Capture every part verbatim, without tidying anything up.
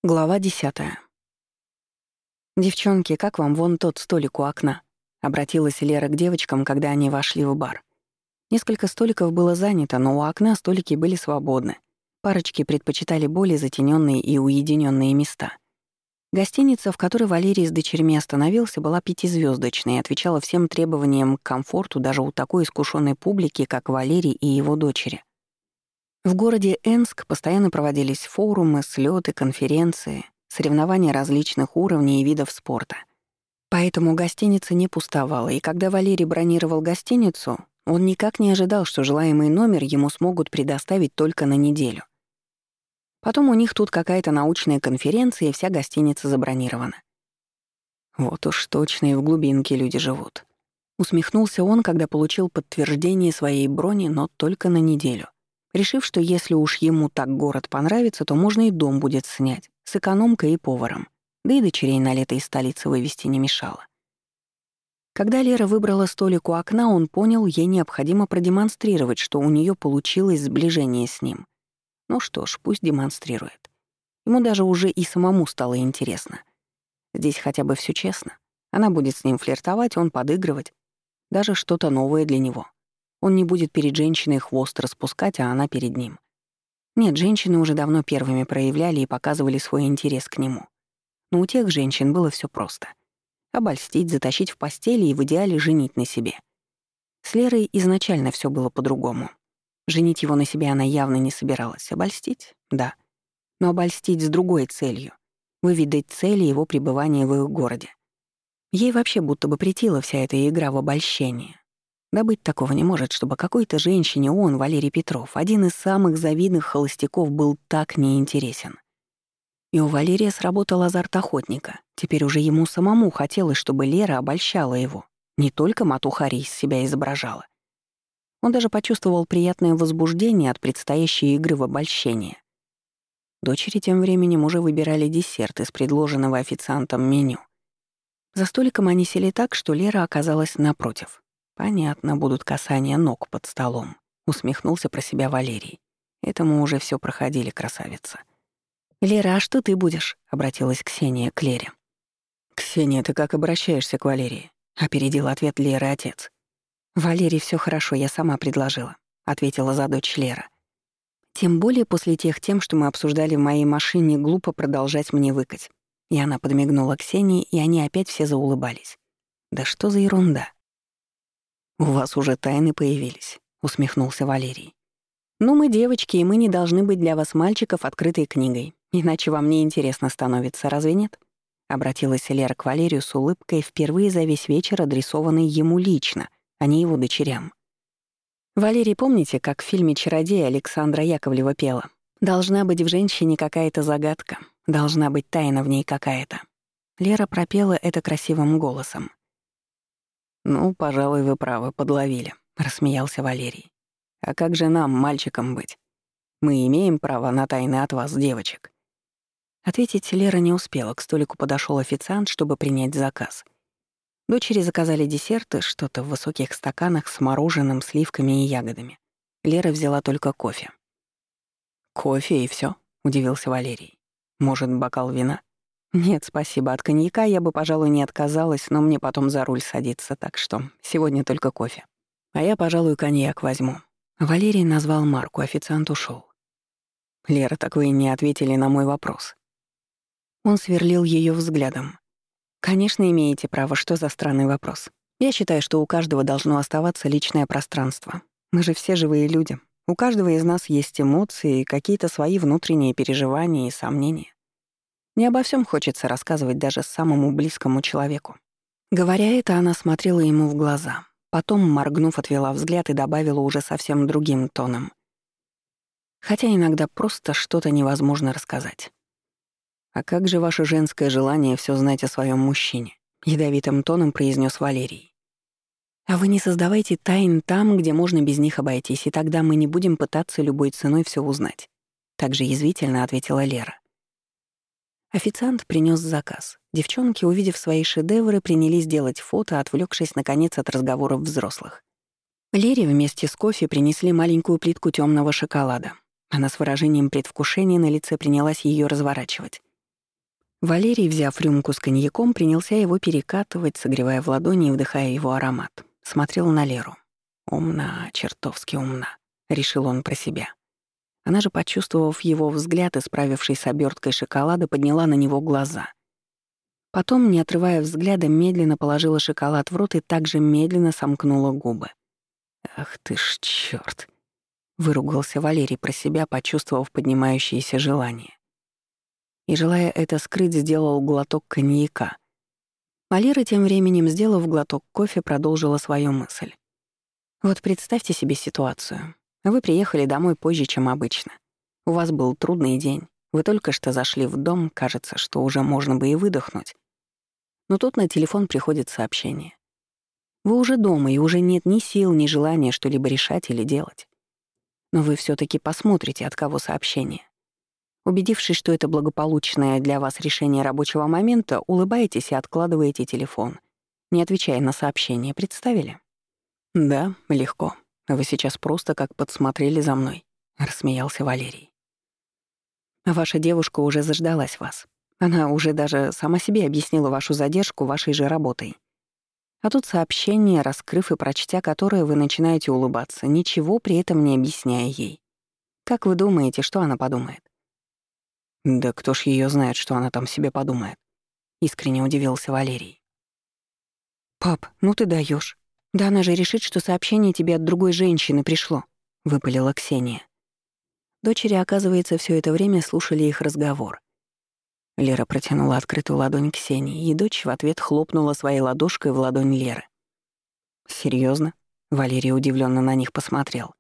Глава десятая. «Девчонки, как вам вон тот столик у окна?» — обратилась Лера к девочкам, когда они вошли в бар. Несколько столиков было занято, но у окна столики были свободны. Парочки предпочитали более затенённые и уединённые места. Гостиница, в которой Валерий с дочерьми остановился, была пятизвёздочной и отвечала всем требованиям к комфорту даже у такой искушенной публики, как Валерий и его дочери. В городе Энск постоянно проводились форумы, слёты, конференции, соревнования различных уровней и видов спорта. Поэтому гостиница не пустовала, и когда Валерий бронировал гостиницу, он никак не ожидал, что желаемый номер ему смогут предоставить только на неделю. Потом у них тут какая-то научная конференция, и вся гостиница забронирована. Вот уж точно и в глубинке люди живут. Усмехнулся он, когда получил подтверждение своей брони, но только на неделю. Решив, что если уж ему так город понравится, то можно и дом будет снять, с экономкой и поваром, да и дочерей на лето из столицы вывести не мешало. Когда Лера выбрала столик у окна, он понял, ей необходимо продемонстрировать, что у нее получилось сближение с ним. Ну что ж, пусть демонстрирует. Ему даже уже и самому стало интересно. Здесь хотя бы все честно. Она будет с ним флиртовать, он подыгрывать. Даже что-то новое для него. Он не будет перед женщиной хвост распускать, а она перед ним. Нет, женщины уже давно первыми проявляли и показывали свой интерес к нему. Но у тех женщин было все просто. Обольстить, затащить в постели и в идеале женить на себе. С Лерой изначально все было по-другому. Женить его на себе она явно не собиралась. Обольстить? Да. Но обольстить с другой целью. Выведать цели его пребывания в их городе. Ей вообще будто бы претила вся эта игра в обольщение. Да быть такого не может, чтобы какой-то женщине он, Валерий Петров, один из самых завидных холостяков, был так неинтересен. И у Валерия сработал азарт охотника. Теперь уже ему самому хотелось, чтобы Лера обольщала его. Не только матухари из себя изображала. Он даже почувствовал приятное возбуждение от предстоящей игры в обольщение. Дочери тем временем уже выбирали десерт из предложенного официантом меню. За столиком они сели так, что Лера оказалась напротив. «Понятно, будут касания ног под столом», — усмехнулся про себя Валерий. «Это мы уже все проходили, красавица». «Лера, а что ты будешь?» — обратилась Ксения к Лере. «Ксения, ты как обращаешься к Валерии?» — опередил ответ Леры отец. «Валерий, все хорошо, я сама предложила», — ответила за дочь Лера. «Тем более после тех тем, что мы обсуждали в моей машине, глупо продолжать мне выкать». И она подмигнула Ксении, и они опять все заулыбались. «Да что за ерунда?» «У вас уже тайны появились», — усмехнулся Валерий. «Ну, мы девочки, и мы не должны быть для вас, мальчиков, открытой книгой. Иначе вам неинтересно становится, разве нет?» Обратилась Лера к Валерию с улыбкой, впервые за весь вечер адресованной ему лично, а не его дочерям. «Валерий, помните, как в фильме «Чародей» Александра Яковлева пела? Должна быть в женщине какая-то загадка, должна быть тайна в ней какая-то». Лера пропела это красивым голосом. «Ну, пожалуй, вы правы, подловили», — рассмеялся Валерий. «А как же нам, мальчикам, быть? Мы имеем право на тайны от вас, девочек». Ответить Лера не успела, к столику подошел официант, чтобы принять заказ. Дочери заказали десерты, что-то в высоких стаканах с мороженым, сливками и ягодами. Лера взяла только кофе. «Кофе и все? Удивился Валерий. «Может, бокал вина?» «Нет, спасибо. От коньяка я бы, пожалуй, не отказалась, но мне потом за руль садиться, так что сегодня только кофе. А я, пожалуй, коньяк возьму». Валерий назвал марку, официант ушел. «Лера, так вы и не ответили на мой вопрос». Он сверлил ее взглядом. «Конечно, имеете право, что за странный вопрос. Я считаю, что у каждого должно оставаться личное пространство. Мы же все живые люди. У каждого из нас есть эмоции, какие-то свои внутренние переживания и сомнения. Не обо всем хочется рассказывать даже самому близкому человеку». Говоря это, она смотрела ему в глаза. Потом, моргнув, отвела взгляд и добавила уже совсем другим тоном. «Хотя иногда просто что-то невозможно рассказать». «А как же ваше женское желание все знать о своем мужчине?» — ядовитым тоном произнес Валерий. «А вы не создавайте тайн там, где можно без них обойтись, и тогда мы не будем пытаться любой ценой все узнать», — также язвительно ответила Лера. Официант принес заказ. Девчонки, увидев свои шедевры, принялись делать фото, отвлекшись наконец от разговоров взрослых. Лере вместе с кофе принесли маленькую плитку темного шоколада. Она с выражением предвкушения на лице принялась ее разворачивать. Валерий, взяв рюмку с коньяком, принялся его перекатывать, согревая в ладони и вдыхая его аромат. Смотрел на Леру. «Умна, чертовски умна», — решил он про себя. Она же, почувствовав его взгляд и справившись с оберткой шоколада, подняла на него глаза. Потом, не отрывая взгляда, медленно положила шоколад в рот и также медленно сомкнула губы. «Ах ты ж чёрт!» — выругался Валерий про себя, почувствовав поднимающееся желание. И, желая это скрыть, сделал глоток коньяка. А Лера тем временем, сделав глоток кофе, продолжила свою мысль. Вот представьте себе ситуацию. Вы приехали домой позже, чем обычно. У вас был трудный день. Вы только что зашли в дом, кажется, что уже можно бы и выдохнуть. Но тут на телефон приходит сообщение. Вы уже дома, и уже нет ни сил, ни желания что-либо решать или делать. Но вы все таки посмотрите, от кого сообщение. Убедившись, что это благополучное для вас решение рабочего момента, улыбаетесь и откладываете телефон, не отвечая на сообщение. Представили? «Да, легко. Вы сейчас просто как подсмотрели за мной», — рассмеялся Валерий. «Ваша девушка уже заждалась вас. Она уже даже сама себе объяснила вашу задержку вашей же работой. А тут сообщение, раскрыв и прочтя которое, вы начинаете улыбаться, ничего при этом не объясняя ей. Как вы думаете, что она подумает?» «Да кто ж её знает, что она там себе подумает?» — искренне удивился Валерий. «Пап, ну ты даёшь. Да она же решит, что сообщение тебе от другой женщины пришло», — выпалила Ксения. Дочери, оказывается, всё это время слушали их разговор. Лера протянула открытую ладонь Ксении, и дочь в ответ хлопнула своей ладошкой в ладонь Леры. «Серьёзно?» — Валерий удивлённо на них посмотрел.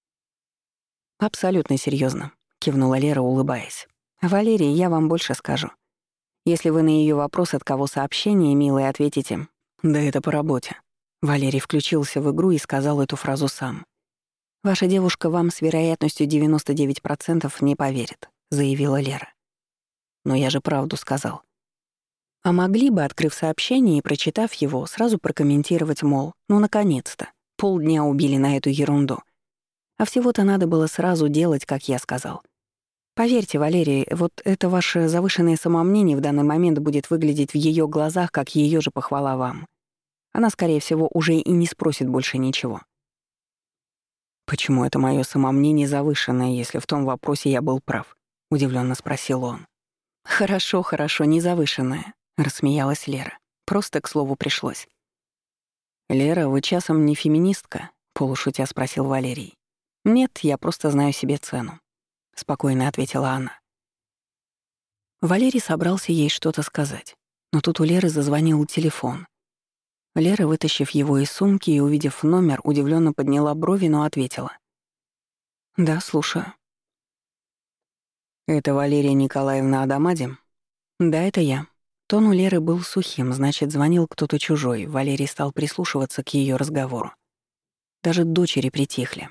«Абсолютно серьёзно», — кивнула Лера, улыбаясь. «Валерий, я вам больше скажу. Если вы на её вопрос, от кого сообщение, милый, ответите «да это по работе». Валерий включился в игру и сказал эту фразу сам. «Ваша девушка вам с вероятностью девяносто девять процентов не поверит», — заявила Лера. «Но я же правду сказал». А могли бы, открыв сообщение и прочитав его, сразу прокомментировать, мол, ну наконец-то, полдня убили на эту ерунду. А всего-то надо было сразу делать, как я сказал. Поверьте, Валерий, вот это ваше завышенное самомнение в данный момент будет выглядеть в её глазах, как её же похвала вам. Она, скорее всего, уже и не спросит больше ничего. «Почему это моё самомнение завышенное, если в том вопросе я был прав?» — удивлённо спросил он. «Хорошо, хорошо, не завышенное», — рассмеялась Лера. «Просто к слову пришлось». «Лера, вы часом не феминистка?» — полушутя спросил Валерий. «Нет, я просто знаю себе цену», — спокойно ответила она. Валерий собрался ей что-то сказать, но тут у Леры зазвонил телефон. Лера, вытащив его из сумки и увидев номер, удивлённо подняла брови, но ответила. «Да, слушаю». «Это Валерия Николаевна Адамади?» «Да, это я». Тон у Леры был сухим, значит, звонил кто-то чужой. Валерий стал прислушиваться к её разговору. Даже дочери притихли.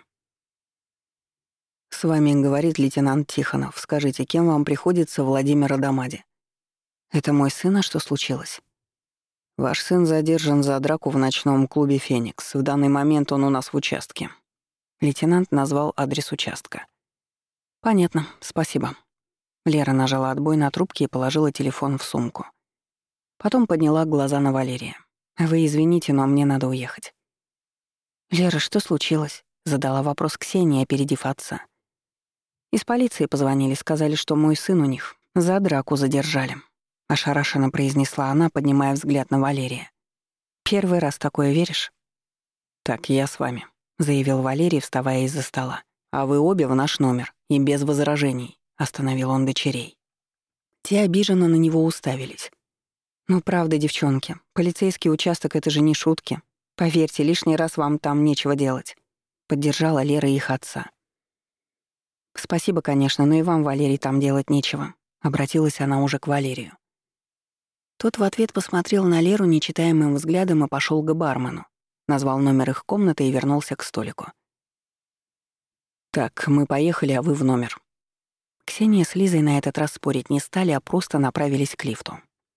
«С вами говорит лейтенант Тихонов. Скажите, кем вам приходится Владимир Адамади?» «Это мой сын, а что случилось?» «Ваш сын задержан за драку в ночном клубе «Феникс». В данный момент он у нас в участке». Лейтенант назвал адрес участка. «Понятно, спасибо». Лера нажала отбой на трубке и положила телефон в сумку. Потом подняла глаза на Валерия. «Вы извините, но мне надо уехать». «Лера, что случилось?» — задала вопрос Ксения, опередив отца. «Из полиции позвонили, сказали, что мой сын у них. За драку задержали», — ошарашенно произнесла она, поднимая взгляд на Валерия. «Первый раз такое веришь?» «Так, я с вами», — заявил Валерий, вставая из-за стола. «А вы обе в наш номер, и без возражений», — остановил он дочерей. Те обиженно на него уставились. «Ну правда, девчонки, полицейский участок — это же не шутки. Поверьте, лишний раз вам там нечего делать», — поддержала Лера их отца. «Спасибо, конечно, но и вам, Валерий, там делать нечего», — обратилась она уже к Валерию. Тот в ответ посмотрел на Леру нечитаемым взглядом и пошёл к бармену, назвал номер их комнаты и вернулся к столику. «Так, мы поехали, а вы в номер». Ксения с Лизой на этот раз спорить не стали, а просто направились к лифту.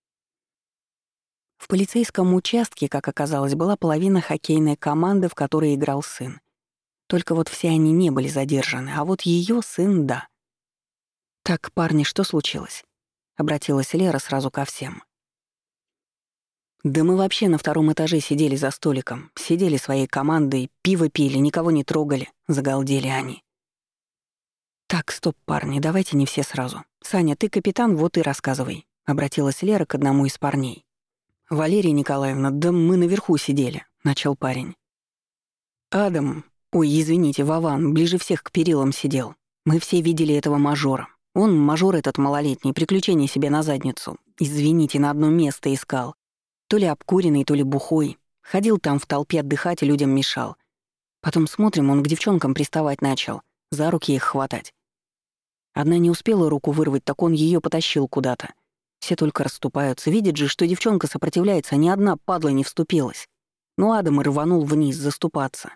В полицейском участке, как оказалось, была половина хоккейной команды, в которой играл сын. Только вот все они не были задержаны, а вот её сын — да. «Так, парни, что случилось?» — обратилась Лера сразу ко всем. «Да мы вообще на втором этаже сидели за столиком, сидели своей командой, пиво пили, никого не трогали», — загалдели они. «Так, стоп, парни, давайте не все сразу. Саня, ты капитан, вот и рассказывай», — обратилась Лера к одному из парней. «Валерия Николаевна, да мы наверху сидели», — начал парень. «Адам, ой, извините, Вован, ближе всех к перилам сидел. Мы все видели этого мажора. Он, мажор этот малолетний, приключения себе на задницу. Извините, на одно место искал. То ли обкуренный, то ли бухой. Ходил там в толпе отдыхать и людям мешал. Потом смотрим, он к девчонкам приставать начал, за руки их хватать. Одна не успела руку вырвать, так он ее потащил куда-то. Все только расступаются, видят же, что девчонка сопротивляется, а ни одна падла не вступилась. Ну, Адам и рванул вниз заступаться.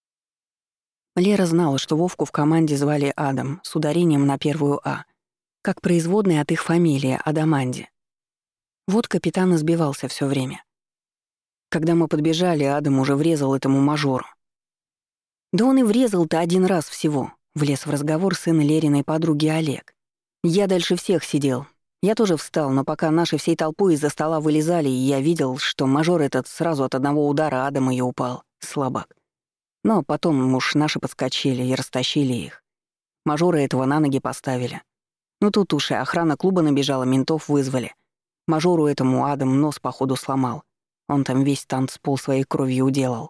Лера знала, что Вовку в команде звали Адам, с ударением на первую «А», как производная от их фамилии Адаманди. Вот капитан избивался все время. Когда мы подбежали, Адам уже врезал этому мажору. «Да он и врезал-то один раз всего», — влез в разговор сын Лериной подруги Олег. «Я дальше всех сидел. Я тоже встал, но пока наши всей толпой из-за стола вылезали, и я видел, что мажор этот сразу от одного удара Адама и упал. Слабак. Но потом уж наши подскочили и растащили их. Мажора этого на ноги поставили. Ну тут уж и охрана клуба набежала, ментов вызвали. Мажору этому Адам нос походу сломал. Он там весь танцпол своей кровью уделал».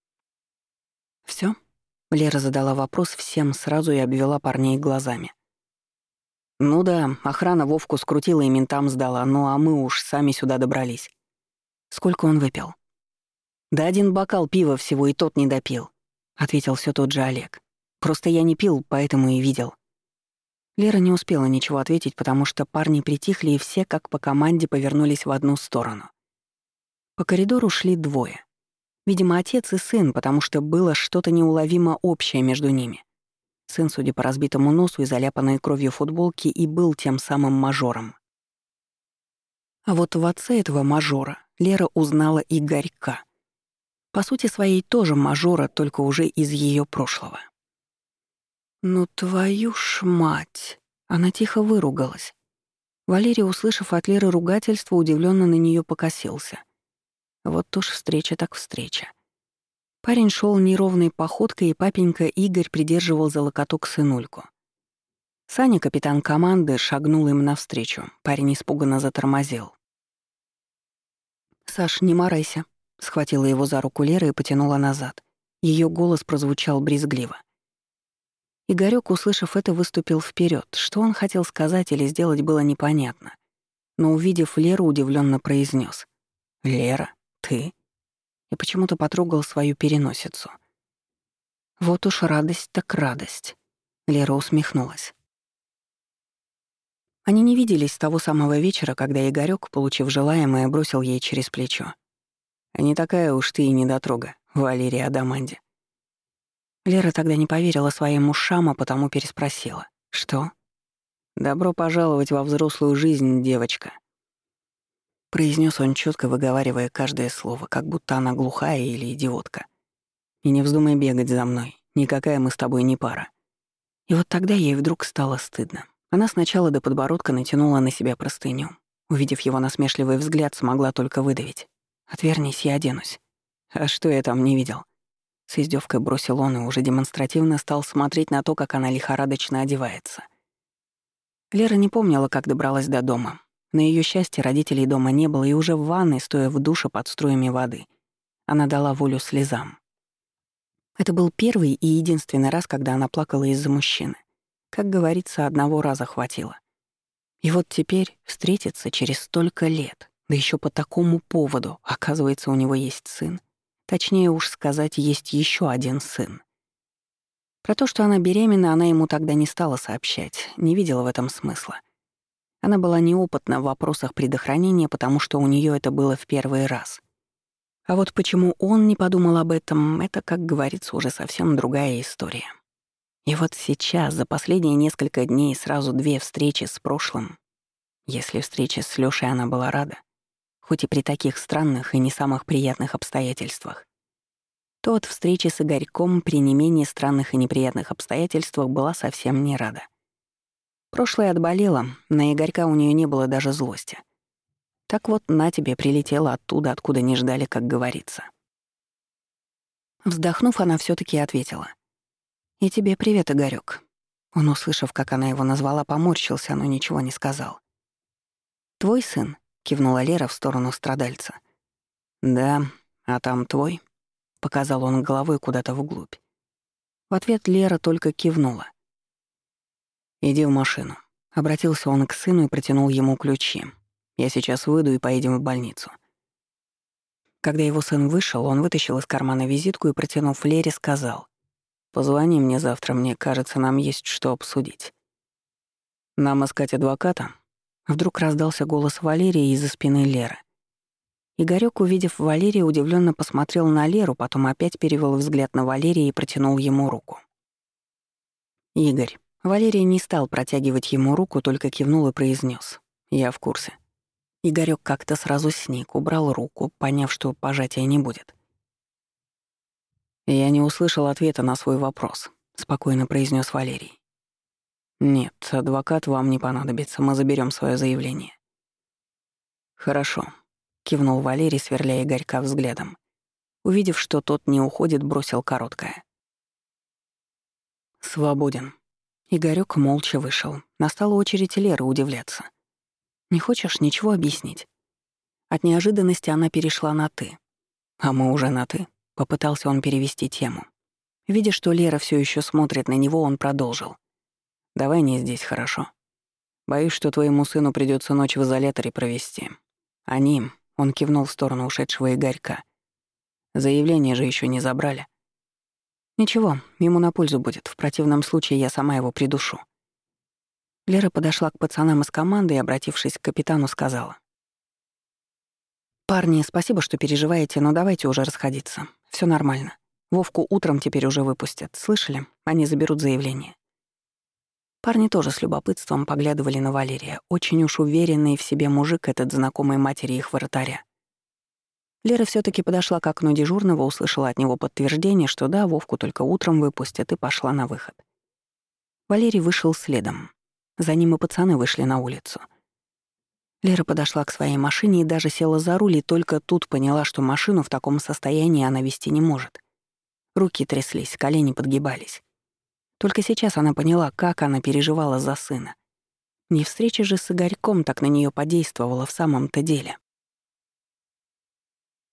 «Всё?» — Лера задала вопрос всем сразу и обвела парней глазами. «Ну да, охрана Вовку скрутила и ментам сдала, ну а мы уж сами сюда добрались». «Сколько он выпил?» «Да один бокал пива всего, и тот не допил», — ответил всё тот же Олег. «Просто я не пил, поэтому и видел». Лера не успела ничего ответить, потому что парни притихли, и все, как по команде, повернулись в одну сторону. По коридору шли двое. Видимо, отец и сын, потому что было что-то неуловимо общее между ними. Сын, судя по разбитому носу и заляпанной кровью футболке, и был тем самым мажором. А вот в отце этого мажора Лера узнала Игорька. По сути своей тоже мажора, только уже из ее прошлого. «Ну твою ж мать!» Она тихо выругалась. Валерий, услышав от Леры ругательство, удивленно на нее покосился. Вот уж встреча так встреча. Парень шел неровной походкой, и папенька Игорь придерживал за локоток сынульку. Саня, капитан команды, шагнул им навстречу. Парень испуганно затормозил. «Саш, не марайся», — схватила его за руку Лера и потянула назад. Ее голос прозвучал брезгливо. Игорёк, услышав это, выступил вперед. Что он хотел сказать или сделать, было непонятно. Но, увидев Леру, удивленно произнес: «Лера, ты?» И почему-то потрогал свою переносицу. «Вот уж радость так радость», — Лера усмехнулась. Они не виделись с того самого вечера, когда Игорёк, получив желаемое, бросил ей через плечо: «А не такая уж ты и недотрога, Валерия Адаманди». Лера тогда не поверила своим ушам, а потому переспросила: «Что?» «Добро пожаловать во взрослую жизнь, девочка», — произнес он, четко выговаривая каждое слово, как будто она глухая или идиотка. «И не вздумай бегать за мной, никакая мы с тобой не пара». И вот тогда ей вдруг стало стыдно. Она сначала до подбородка натянула на себя простыню. Увидев его насмешливый взгляд, смогла только выдавить: «Отвернись, я оденусь». «А что я там не видел?» С издевкой бросил он и уже демонстративно стал смотреть на то, как она лихорадочно одевается. Лера не помнила, как добралась до дома. На ее счастье родителей дома не было, и уже в ванной, стоя в душе под струями воды, она дала волю слезам. Это был первый и единственный раз, когда она плакала из-за мужчины. Как говорится, одного раза хватило. И вот теперь встретиться через столько лет, да еще по такому поводу, оказывается, у него есть сын. Точнее уж сказать, есть еще один сын. Про то, что она беременна, она ему тогда не стала сообщать, не видела в этом смысла. Она была неопытна в вопросах предохранения, потому что у нее это было в первый раз. А вот почему он не подумал об этом, это, как говорится, уже совсем другая история. И вот сейчас, за последние несколько дней, сразу две встречи с прошлым. Если встреча с Лёшей она была рада, хоть и при таких странных и не самых приятных обстоятельствах, то от встречи с Игорьком при не менее странных и неприятных обстоятельствах была совсем не рада. Прошлое отболело, на Игорька у нее не было даже злости. Так вот, на тебе прилетела оттуда, откуда не ждали, как говорится. Вздохнув, она все таки ответила. «И тебе привет, Игорёк». Он, услышав, как она его назвала, поморщился, но ничего не сказал. «Твой сын?» — кивнула Лера в сторону страдальца. «Да, а там твой?» — показал он головой куда-то вглубь. В ответ Лера только кивнула. «Иди в машину». Обратился он к сыну и протянул ему ключи. «Я сейчас выйду и поедем в больницу». Когда его сын вышел, он вытащил из кармана визитку и, протянув Лере, сказал: «Позвони мне завтра, мне кажется, нам есть что обсудить». «Нам искать адвоката?» Вдруг раздался голос Валерии из-за спины Леры. Игорёк, увидев Валерия, удивлённо посмотрел на Леру, потом опять перевёл взгляд на Валерия и протянул ему руку. «Игорь». Валерий не стал протягивать ему руку, только кивнул и произнёс: «Я в курсе». Игорёк как-то сразу сник, убрал руку, поняв, что пожатия не будет. «Я не услышал ответа на свой вопрос», — спокойно произнёс Валерий. «Нет, адвокат вам не понадобится, мы заберём своё заявление». «Хорошо», — кивнул Валерий, сверляя Игорька взглядом. Увидев, что тот не уходит, бросил короткое: «Свободен». Игорёк молча вышел. Настала очередь Леры удивляться. «Не хочешь ничего объяснить?» От неожиданности она перешла на «ты». «А мы уже на «ты», — попытался он перевести тему. Видя, что Лера всё ещё смотрит на него, он продолжил: «Давай не здесь, хорошо? Боюсь, что твоему сыну придётся ночь в изоляторе провести. Они...» — он кивнул в сторону ушедшего Игорька. «Заявление же ещё не забрали». «Ничего, ему на пользу будет. В противном случае я сама его придушу». Лера подошла к пацанам из команды и, обратившись к капитану, сказала: «Парни, спасибо, что переживаете, но давайте уже расходиться. Всё нормально. Вовку утром теперь уже выпустят. Слышали? Они заберут заявление». Парни тоже с любопытством поглядывали на Валерия. Очень уж уверенный в себе мужик этот, знакомый матери их вратаря. Лера всё-таки подошла к окну дежурного, услышала от него подтверждение, что да, Вовку только утром выпустят, и пошла на выход. Валерий вышел следом. За ним и пацаны вышли на улицу. Лера подошла к своей машине и даже села за руль, и только тут поняла, что машину в таком состоянии она вести не может. Руки тряслись, колени подгибались. Только сейчас она поняла, как она переживала за сына. Не встреча же с Игорьком так на неё подействовала в самом-то деле.